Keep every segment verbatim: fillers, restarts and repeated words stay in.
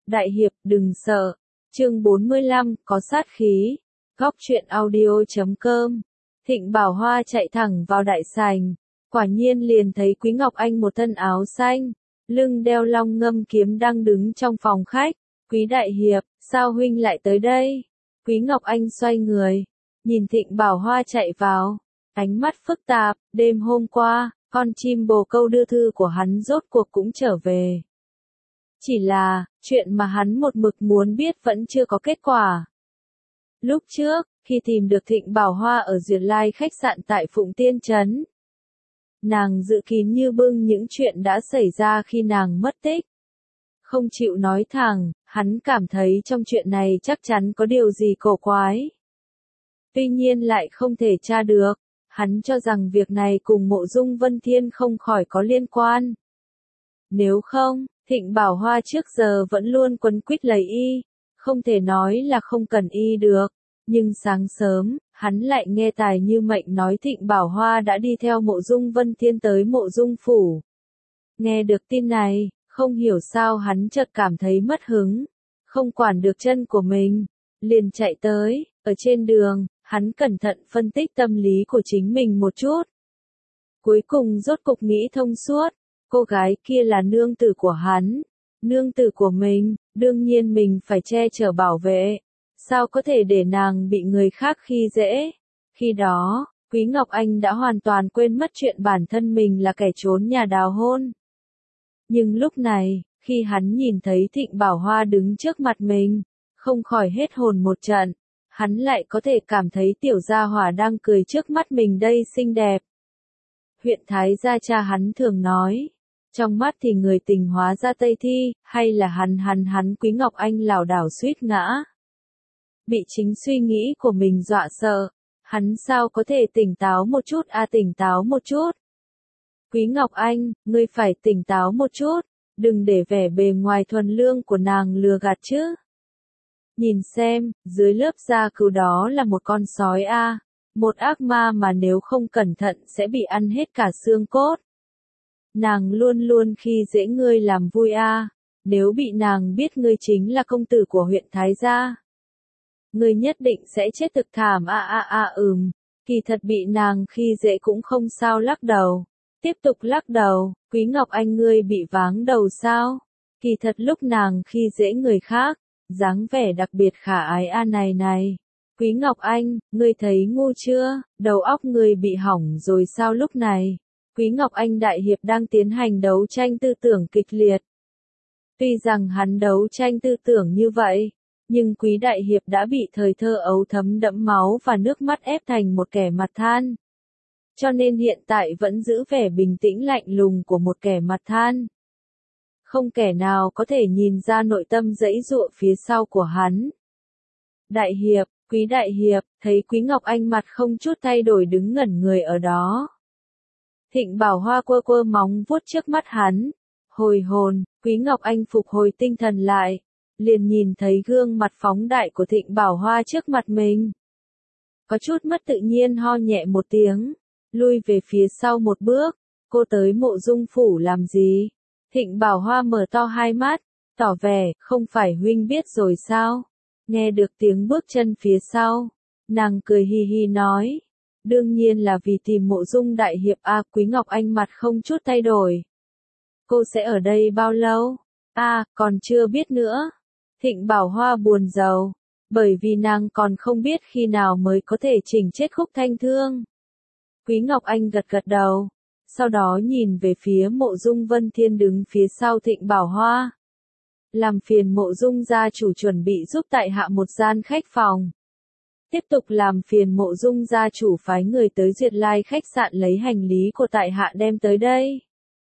Đại hiệp, đừng sợ. Chương bốn mươi lăm, có sát khí. Góc truyện audio chấm com. Thịnh Bảo Hoa chạy thẳng vào đại sảnh, quả nhiên liền thấy Quý Ngọc Anh một thân áo xanh, lưng đeo long ngâm kiếm đang đứng trong phòng khách. Quý đại hiệp, sao huynh lại tới đây? Quý Ngọc Anh xoay người, nhìn Thịnh Bảo Hoa chạy vào, ánh mắt phức tạp. Đêm hôm qua, con chim bồ câu đưa thư của hắn rốt cuộc cũng trở về. Chỉ là, chuyện mà hắn một mực muốn biết vẫn chưa có kết quả. Lúc trước, khi tìm được Thịnh Bảo Hoa ở Duyệt Lai khách sạn tại Phụng Tiên Trấn, nàng giữ kín như bưng những chuyện đã xảy ra khi nàng mất tích. Không chịu nói thẳng, hắn cảm thấy trong chuyện này chắc chắn có điều gì cổ quái. Tuy nhiên lại không thể tra được, hắn cho rằng việc này cùng Mộ Dung Vân Thiên không khỏi có liên quan. Nếu không, Thịnh Bảo Hoa trước giờ vẫn luôn quấn quýt lấy y, không thể nói là không cần y được. Nhưng sáng sớm, hắn lại nghe Tài Như Mệnh nói Thịnh Bảo Hoa đã đi theo Mộ Dung Vân Thiên tới Mộ Dung phủ. Nghe được tin này, không hiểu sao hắn chợt cảm thấy mất hứng, không quản được chân của mình, liền chạy tới. Ở trên đường, hắn cẩn thận phân tích tâm lý của chính mình một chút. Cuối cùng rốt cục nghĩ thông suốt, cô gái kia là nương tử của hắn, nương tử của mình, đương nhiên mình phải che chở bảo vệ, sao có thể để nàng bị người khác khi dễ. Khi đó, Quý Ngọc Anh đã hoàn toàn quên mất chuyện bản thân mình là kẻ trốn nhà đào hôn. Nhưng lúc này, khi hắn nhìn thấy Thịnh Bảo Hoa đứng trước mặt mình, không khỏi hết hồn một trận, hắn lại có thể cảm thấy tiểu gia hỏa đang cười trước mắt mình đây xinh đẹp. Huyện Thái gia cha hắn thường nói, trong mắt thì người tình hóa ra Tây Thi, hay là hắn hắn hắn Quý Ngọc Anh lảo đảo suýt ngã. Bị chính suy nghĩ của mình dọa sợ, hắn sao có thể tỉnh táo một chút à tỉnh táo một chút. Quý Ngọc Anh, ngươi phải tỉnh táo một chút, đừng để vẻ bề ngoài thuần lương của nàng lừa gạt chứ. Nhìn xem, dưới lớp da cừu đó là một con sói a, một ác ma mà nếu không cẩn thận sẽ bị ăn hết cả xương cốt. Nàng luôn luôn khi dễ ngươi làm vui a, nếu bị nàng biết ngươi chính là công tử của huyện Thái gia, ngươi nhất định sẽ chết thực thảm a a a ừm, kỳ thật bị nàng khi dễ cũng không sao lắc đầu. Tiếp tục lắc đầu, Quý Ngọc Anh ngươi bị váng đầu sao? Kỳ thật lúc nàng khi dễ người khác, dáng vẻ đặc biệt khả ái a này này. Quý Ngọc Anh, ngươi thấy ngu chưa? Đầu óc ngươi bị hỏng rồi sao lúc này? Quý Ngọc Anh đại hiệp đang tiến hành đấu tranh tư tưởng kịch liệt. Tuy rằng hắn đấu tranh tư tưởng như vậy, nhưng Quý đại hiệp đã bị thời thơ ấu thấm đẫm máu và nước mắt ép thành một kẻ mặt than. Cho nên hiện tại vẫn giữ vẻ bình tĩnh lạnh lùng của một kẻ mặt than. Không kẻ nào có thể nhìn ra nội tâm giãy giụa phía sau của hắn. Đại hiệp, Quý đại hiệp, thấy Quý Ngọc Anh mặt không chút thay đổi đứng ngẩn người ở đó. Thịnh Bảo Hoa quơ quơ móng vuốt trước mắt hắn. Hồi hồn, Quý Ngọc Anh phục hồi tinh thần lại, liền nhìn thấy gương mặt phóng đại của Thịnh Bảo Hoa trước mặt mình. Có chút mất tự nhiên ho nhẹ một tiếng, lui về phía sau một bước. Cô tới Mộ Dung phủ làm gì? Thịnh Bảo Hoa mở to hai mắt, tỏ vẻ, không phải huynh biết rồi sao? Nghe được tiếng bước chân phía sau, nàng cười hi hi nói, đương nhiên là vì tìm Mộ Dung đại hiệp a. Quý Ngọc Anh mặt không chút thay đổi. Cô sẽ ở đây bao lâu? A, à, còn chưa biết nữa. Thịnh Bảo Hoa buồn rầu, bởi vì nàng còn không biết khi nào mới có thể chỉnh chết Khúc Thanh Thương. Quý Ngọc Anh gật gật đầu, sau đó nhìn về phía Mộ Dung Vân Thiên đứng phía sau Thịnh Bảo Hoa. Làm phiền Mộ Dung gia chủ chuẩn bị giúp tại hạ một gian khách phòng. Tiếp tục làm phiền Mộ Dung gia chủ phái người tới Duyệt Lai khách sạn lấy hành lý của tại hạ đem tới đây.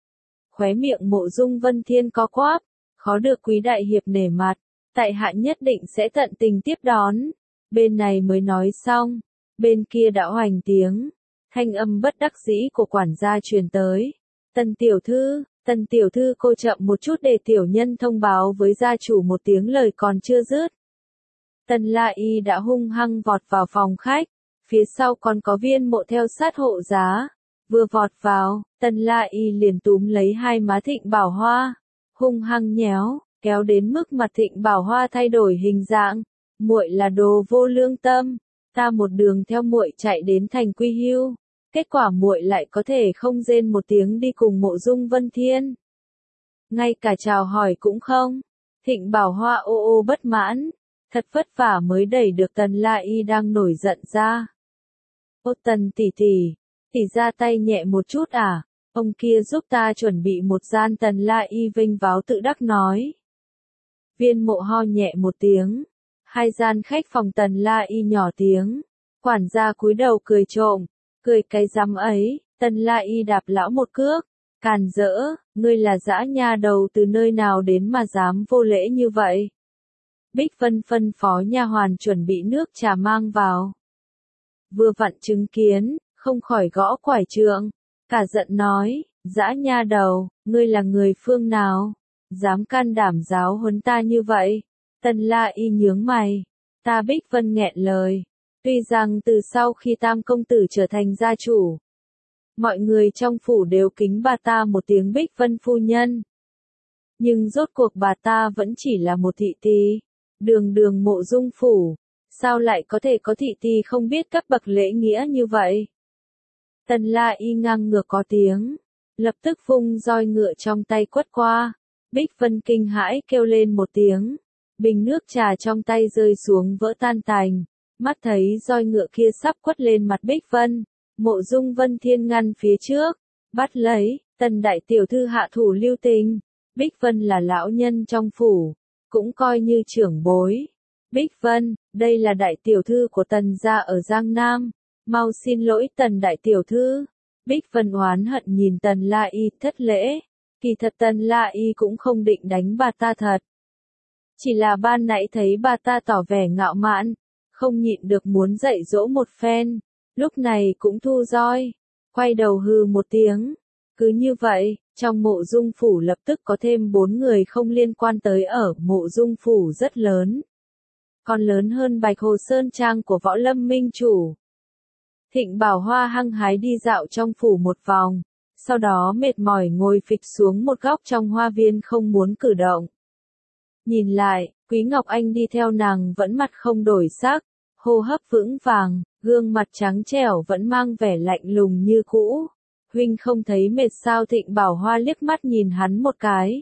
Khóe miệng Mộ Dung Vân Thiên co quắp, khó được Quý đại hiệp nể mặt, tại hạ nhất định sẽ tận tình tiếp đón. Bên này mới nói xong, bên kia đã hoành tiếng. Thanh âm bất đắc dĩ của quản gia truyền tới. Tần tiểu thư, tần tiểu thư cô chậm một chút để tiểu nhân thông báo với gia chủ một tiếng lời còn chưa dứt. Tần La Y đã hung hăng vọt vào phòng khách, phía sau còn có Viên Mộ theo sát hộ giá. Vừa vọt vào, Tần La Y liền túm lấy hai má Thịnh Bảo Hoa, hung hăng nhéo, kéo đến mức mặt Thịnh Bảo Hoa thay đổi hình dạng. Muội là đồ vô lương tâm, ta một đường theo muội chạy đến thành Quy Hưu, kết quả muội lại có thể không rên một tiếng đi cùng Mộ Dung Vân Thiên. Ngay cả chào hỏi cũng không. Thịnh Bảo Hoa ô ô bất mãn, thật vất vả mới đẩy được Tần La Y đang nổi giận ra. Ô Tần tỷ tỷ, tỷ ra tay nhẹ một chút à, ông kia giúp ta chuẩn bị một gian. Tần La Y vênh váo tự đắc nói. Viên Mộ ho nhẹ một tiếng, hai gian khách phòng. Tần La Y nhỏ tiếng, quản gia cúi đầu cười trộm, cười cái rắm ấy. Tần La Y đạp lão một cước, càn rỡ, ngươi là dã nha đầu từ nơi nào đến mà dám vô lễ như vậy. Bích Vân phân phó nha hoàn chuẩn bị nước trà mang vào. Vừa vặn chứng kiến, không khỏi gõ quải trượng, cả giận nói, dã nha đầu, ngươi là người phương nào, dám can đảm giáo huấn ta như vậy. Tần La Y nhướng mày, ta Bích Vân nghẹn lời, tuy rằng từ sau khi Tam công tử trở thành gia chủ, mọi người trong phủ đều kính bà ta một tiếng Bích Vân phu nhân. Nhưng rốt cuộc bà ta vẫn chỉ là một thị tỳ, đường đường Mộ Dung phủ, sao lại có thể có thị tỳ không biết cấp bậc lễ nghĩa như vậy. Tần La Y ngang ngược có tiếng, lập tức vung roi ngựa trong tay quất qua. Bích Vân kinh hãi kêu lên một tiếng, bình nước trà trong tay rơi xuống vỡ tan tành, mắt thấy roi ngựa kia sắp quất lên mặt Bích Vân. Mộ Dung Vân Thiên ngăn phía trước, bắt lấy. Tần đại tiểu thư hạ thủ lưu tình, Bích Vân là lão nhân trong phủ, cũng coi như trưởng bối. Bích Vân, đây là đại tiểu thư của Tần gia ở Giang Nam, mau xin lỗi Tần đại tiểu thư. Bích Vân oán hận nhìn Tần La Y thất lễ, kỳ thật Tần La Y cũng không định đánh bà ta thật. Chỉ là ban nãy thấy bà ta tỏ vẻ ngạo mạn, không nhịn được muốn dạy dỗ một phen, lúc này cũng thu roi, quay đầu hừ một tiếng. Cứ như vậy, trong Mộ Dung phủ lập tức có thêm bốn người không liên quan tới ở Mộ Dung phủ rất lớn, còn lớn hơn Bạch Hồ Sơn Trang của Võ Lâm Minh chủ. Thịnh Bảo Hoa hăng hái đi dạo trong phủ một vòng, sau đó mệt mỏi ngồi phịch xuống một góc trong hoa viên không muốn cử động. Nhìn lại, Quý Ngọc Anh đi theo nàng vẫn mặt không đổi sắc, hô hấp vững vàng, gương mặt trắng trẻo vẫn mang vẻ lạnh lùng như cũ. Huynh không thấy mệt sao? Thịnh Bảo Hoa liếc mắt nhìn hắn một cái,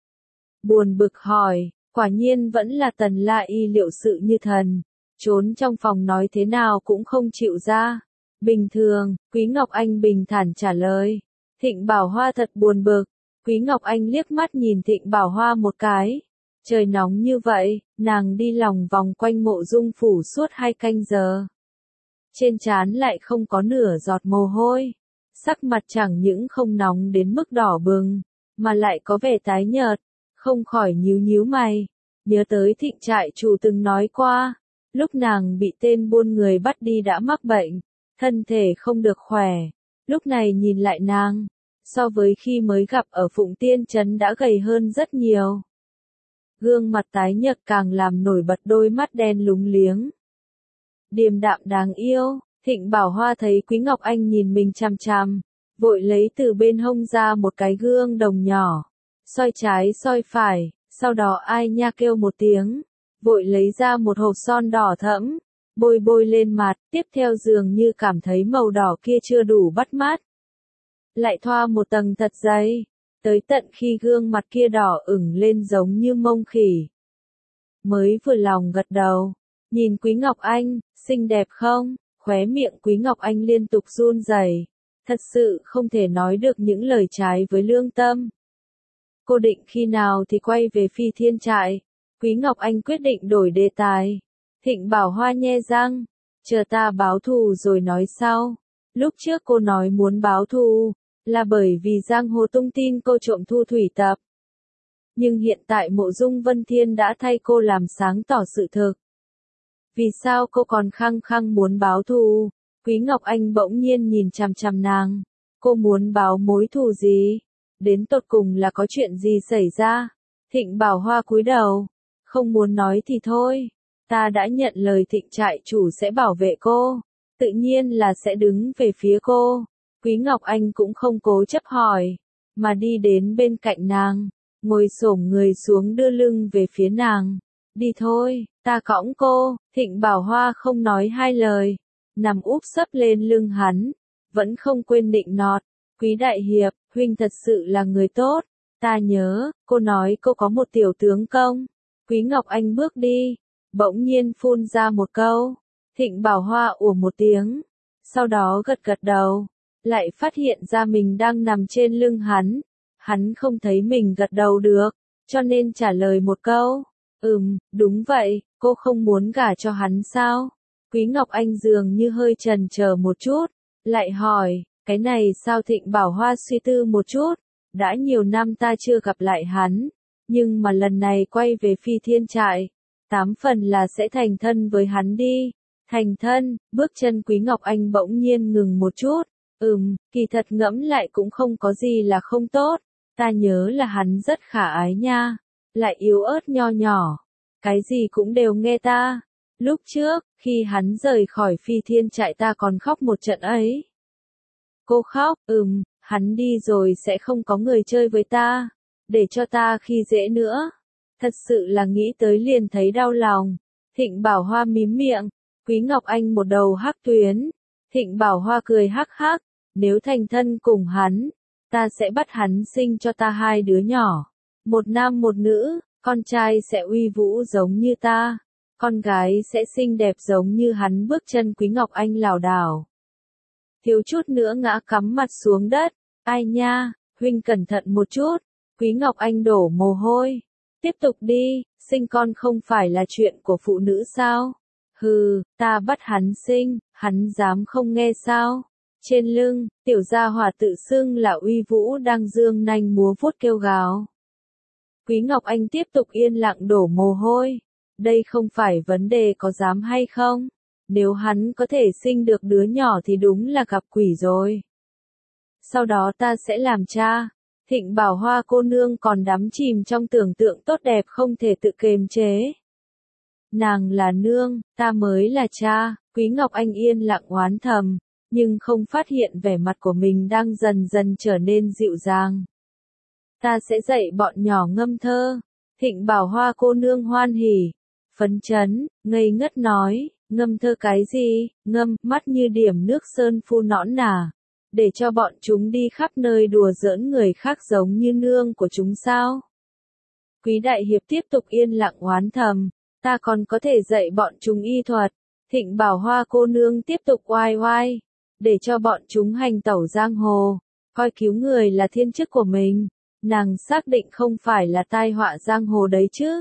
buồn bực hỏi, quả nhiên vẫn là Tần La Y liệu sự như thần, trốn trong phòng nói thế nào cũng không chịu ra. Bình thường, Quý Ngọc Anh bình thản trả lời. Thịnh Bảo Hoa thật buồn bực. Quý Ngọc Anh liếc mắt nhìn Thịnh Bảo Hoa một cái. Trời nóng như vậy, nàng đi lòng vòng quanh Mộ Dung phủ suốt hai canh giờ. Trên trán lại không có nửa giọt mồ hôi. Sắc mặt chẳng những không nóng đến mức đỏ bừng, mà lại có vẻ tái nhợt, không khỏi nhíu nhíu mày. Nhớ tới Thịnh trại chủ từng nói qua, lúc nàng bị tên buôn người bắt đi đã mắc bệnh, thân thể không được khỏe. Lúc này nhìn lại nàng, so với khi mới gặp ở Phụng Tiên Trấn đã gầy hơn rất nhiều. Gương mặt tái nhợt càng làm nổi bật đôi mắt đen lúng liếng. Điềm đạm đáng yêu. Thịnh Bảo Hoa thấy Quý Ngọc Anh nhìn mình chằm chằm, vội lấy từ bên hông ra một cái gương đồng nhỏ, soi trái soi phải, sau đó ai nha kêu một tiếng, vội lấy ra một hộp son đỏ thẫm, bôi bôi lên mặt, tiếp theo dường như cảm thấy màu đỏ kia chưa đủ bắt mắt, lại thoa một tầng thật dày, tới tận khi gương mặt kia đỏ ửng lên giống như mông khỉ. Mới vừa lòng gật đầu, nhìn Quý Ngọc Anh, xinh đẹp không? Khóe miệng Quý Ngọc Anh liên tục run rẩy, thật sự không thể nói được những lời trái với lương tâm. Cô định khi nào thì quay về Phi Thiên trại? Quý Ngọc Anh quyết định đổi đề tài. Thịnh Bảo Hoa nhe răng, chờ ta báo thù rồi nói sau. Lúc trước cô nói muốn báo thù, là bởi vì giang hồ tung tin cô trộm thu thủy tập. Nhưng hiện tại Mộ Dung Vân Thiên đã thay cô làm sáng tỏ sự thực. Vì sao cô còn khăng khăng muốn báo thù? Quý Ngọc Anh bỗng nhiên nhìn chằm chằm nàng. Cô muốn báo mối thù gì? Đến tột cùng là có chuyện gì xảy ra? Thịnh Bảo Hoa cúi đầu. Không muốn nói thì thôi. Ta đã nhận lời Thịnh trại chủ sẽ bảo vệ cô. Tự nhiên là sẽ đứng về phía cô. Quý Ngọc Anh cũng không cố chấp hỏi, mà đi đến bên cạnh nàng, ngồi xổm người xuống đưa lưng về phía nàng. Đi thôi, ta cõng cô. Thịnh Bảo Hoa không nói hai lời, nằm úp sấp lên lưng hắn, vẫn không quên nịnh nọt. Quý đại hiệp, huynh thật sự là người tốt. Ta nhớ, cô nói cô có một tiểu tướng công. Quý Ngọc Anh bước đi, bỗng nhiên phun ra một câu. Thịnh Bảo Hoa ủa một tiếng, sau đó gật gật đầu, lại phát hiện ra mình đang nằm trên lưng hắn. Hắn không thấy mình gật đầu được, cho nên trả lời một câu. Ừm, đúng vậy, cô không muốn gả cho hắn sao? Quý Ngọc Anh dường như hơi chần chờ một chút, lại hỏi, cái này sao? Thịnh Bảo Hoa suy tư một chút, đã nhiều năm ta chưa gặp lại hắn, nhưng mà lần này quay về Phi Thiên Trại, tám phần là sẽ thành thân với hắn đi. Thành thân, bước chân Quý Ngọc Anh bỗng nhiên ngừng một chút. Ừm, kỳ thật ngẫm lại cũng không có gì là không tốt, ta nhớ là hắn rất khả ái nha, lại yếu ớt nho nhỏ, cái gì cũng đều nghe ta. Lúc trước, khi hắn rời khỏi Phi Thiên Trại ta còn khóc một trận ấy. Cô khóc? Ừm, hắn đi rồi sẽ không có người chơi với ta, để cho ta khi dễ nữa. Thật sự là nghĩ tới liền thấy đau lòng. Thịnh Bảo Hoa mím miệng, Quý Ngọc Anh một đầu hắc tuyến. Thịnh Bảo Hoa cười hắc hắc, nếu thành thân cùng hắn, ta sẽ bắt hắn sinh cho ta hai đứa nhỏ, một nam một nữ, con trai sẽ uy vũ giống như ta, con gái sẽ xinh đẹp giống như hắn. Bước chân Quý Ngọc Anh lảo đảo, thiếu chút nữa ngã cắm mặt xuống đất. Ai nha, huynh cẩn thận một chút. Quý Ngọc Anh đổ mồ hôi. Tiếp tục đi, sinh con không phải là chuyện của phụ nữ sao? Hừ, ta bắt hắn sinh, hắn dám không nghe sao? Trên lưng, tiểu gia hỏa tự xưng là uy vũ đang dương nanh múa vuốt kêu gào. Quý Ngọc Anh tiếp tục yên lặng đổ mồ hôi. Đây không phải vấn đề có dám hay không. Nếu hắn có thể sinh được đứa nhỏ thì đúng là gặp quỷ rồi. Sau đó ta sẽ làm cha. Thịnh Bảo Hoa cô nương còn đắm chìm trong tưởng tượng tốt đẹp không thể tự kiềm chế. Nàng là nương, ta mới là cha. Quý Ngọc Anh yên lặng oán thầm, nhưng không phát hiện vẻ mặt của mình đang dần dần trở nên dịu dàng. Ta sẽ dạy bọn nhỏ ngâm thơ. Thịnh Bảo Hoa cô nương hoan hỉ, phấn chấn, ngây ngất nói, ngâm thơ cái gì? Ngâm, mắt như điểm nước sơn phu nõn nà, để cho bọn chúng đi khắp nơi đùa giỡn người khác giống như nương của chúng sao? Quý đại hiệp tiếp tục yên lặng oán thầm, ta còn có thể dạy bọn chúng y thuật. Thịnh Bảo Hoa cô nương tiếp tục oai oai, để cho bọn chúng hành tẩu giang hồ, coi cứu người là thiên chức của mình. Nàng xác định không phải là tai họa giang hồ đấy chứ.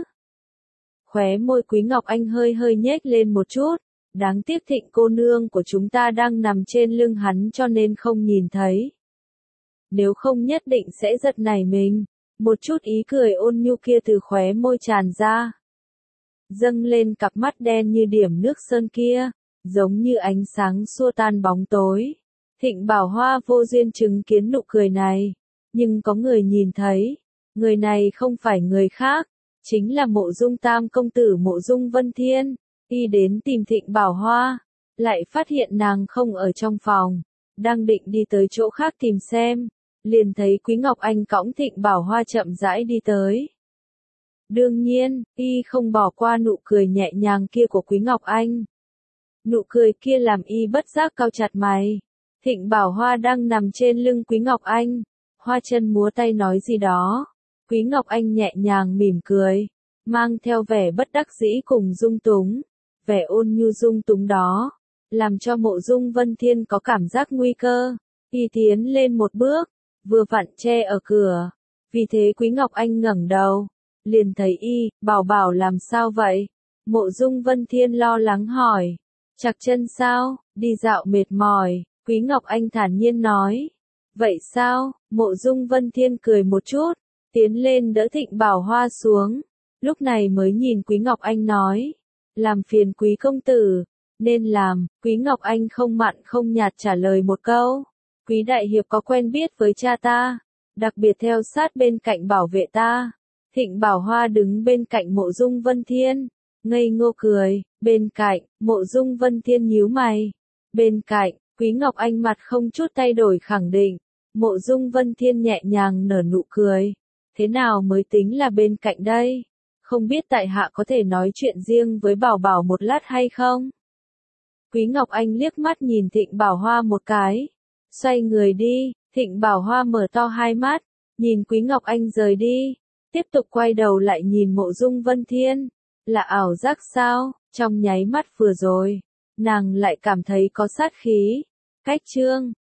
Khóe môi Quý Ngọc Anh hơi hơi nhếch lên một chút. Đáng tiếc Thịnh cô nương của chúng ta đang nằm trên lưng hắn cho nên không nhìn thấy. Nếu không nhất định sẽ giật nảy mình. Một chút ý cười ôn nhu kia từ khóe môi tràn ra, dâng lên cặp mắt đen như điểm nước sơn kia, giống như ánh sáng xua tan bóng tối. Thịnh Bảo Hoa vô duyên chứng kiến nụ cười này, nhưng có người nhìn thấy. Người này không phải người khác, chính là Mộ Dung Tam công tử Mộ Dung Vân Thiên. Y đến tìm Thịnh Bảo Hoa, lại phát hiện nàng không ở trong phòng, đang định đi tới chỗ khác tìm xem, liền thấy Quý Ngọc Anh cõng Thịnh Bảo Hoa chậm rãi đi tới. Đương nhiên, y không bỏ qua nụ cười nhẹ nhàng kia của Quý Ngọc Anh. Nụ cười kia làm y bất giác cau chặt mày. Thịnh Bảo Hoa đang nằm trên lưng Quý Ngọc Anh, hoa chân múa tay nói gì đó. Quý Ngọc Anh nhẹ nhàng mỉm cười, mang theo vẻ bất đắc dĩ cùng dung túng. Vẻ ôn nhu dung túng đó, làm cho Mộ Dung Vân Thiên có cảm giác nguy cơ. Y tiến lên một bước, vừa vặn che ở cửa. Vì thế Quý Ngọc Anh ngẩng đầu, liền thấy y. Bảo bảo làm sao vậy? Mộ Dung Vân Thiên lo lắng hỏi. Chạc chân sao? Đi dạo mệt mỏi. Quý Ngọc Anh thản nhiên nói. Vậy sao? Mộ Dung Vân Thiên cười một chút, tiến lên đỡ Thịnh Bảo Hoa xuống. Lúc này mới nhìn Quý Ngọc Anh nói. Làm phiền Quý công tử, nên làm. Quý Ngọc Anh không mặn không nhạt trả lời một câu. Quý đại hiệp có quen biết với cha ta, đặc biệt theo sát bên cạnh bảo vệ ta. Thịnh Bảo Hoa đứng bên cạnh Mộ Dung Vân Thiên, ngây ngô cười. Bên cạnh, Mộ Dung Vân Thiên nhíu mày. Bên cạnh, Quý Ngọc Anh mặt không chút thay đổi khẳng định. Mộ Dung Vân Thiên nhẹ nhàng nở nụ cười. thế nào mới tính là bên cạnh đây? Không biết tại hạ có thể nói chuyện riêng với Bảo Bảo một lát hay không? Quý Ngọc Anh liếc mắt nhìn Thịnh Bảo Hoa một cái, xoay người đi. Thịnh Bảo Hoa mở to hai mắt, nhìn Quý Ngọc Anh rời đi, tiếp tục quay đầu lại nhìn Mộ Dung Vân Thiên, là ảo giác sao? Trong nháy mắt vừa rồi, nàng lại cảm thấy có sát khí. Cách chương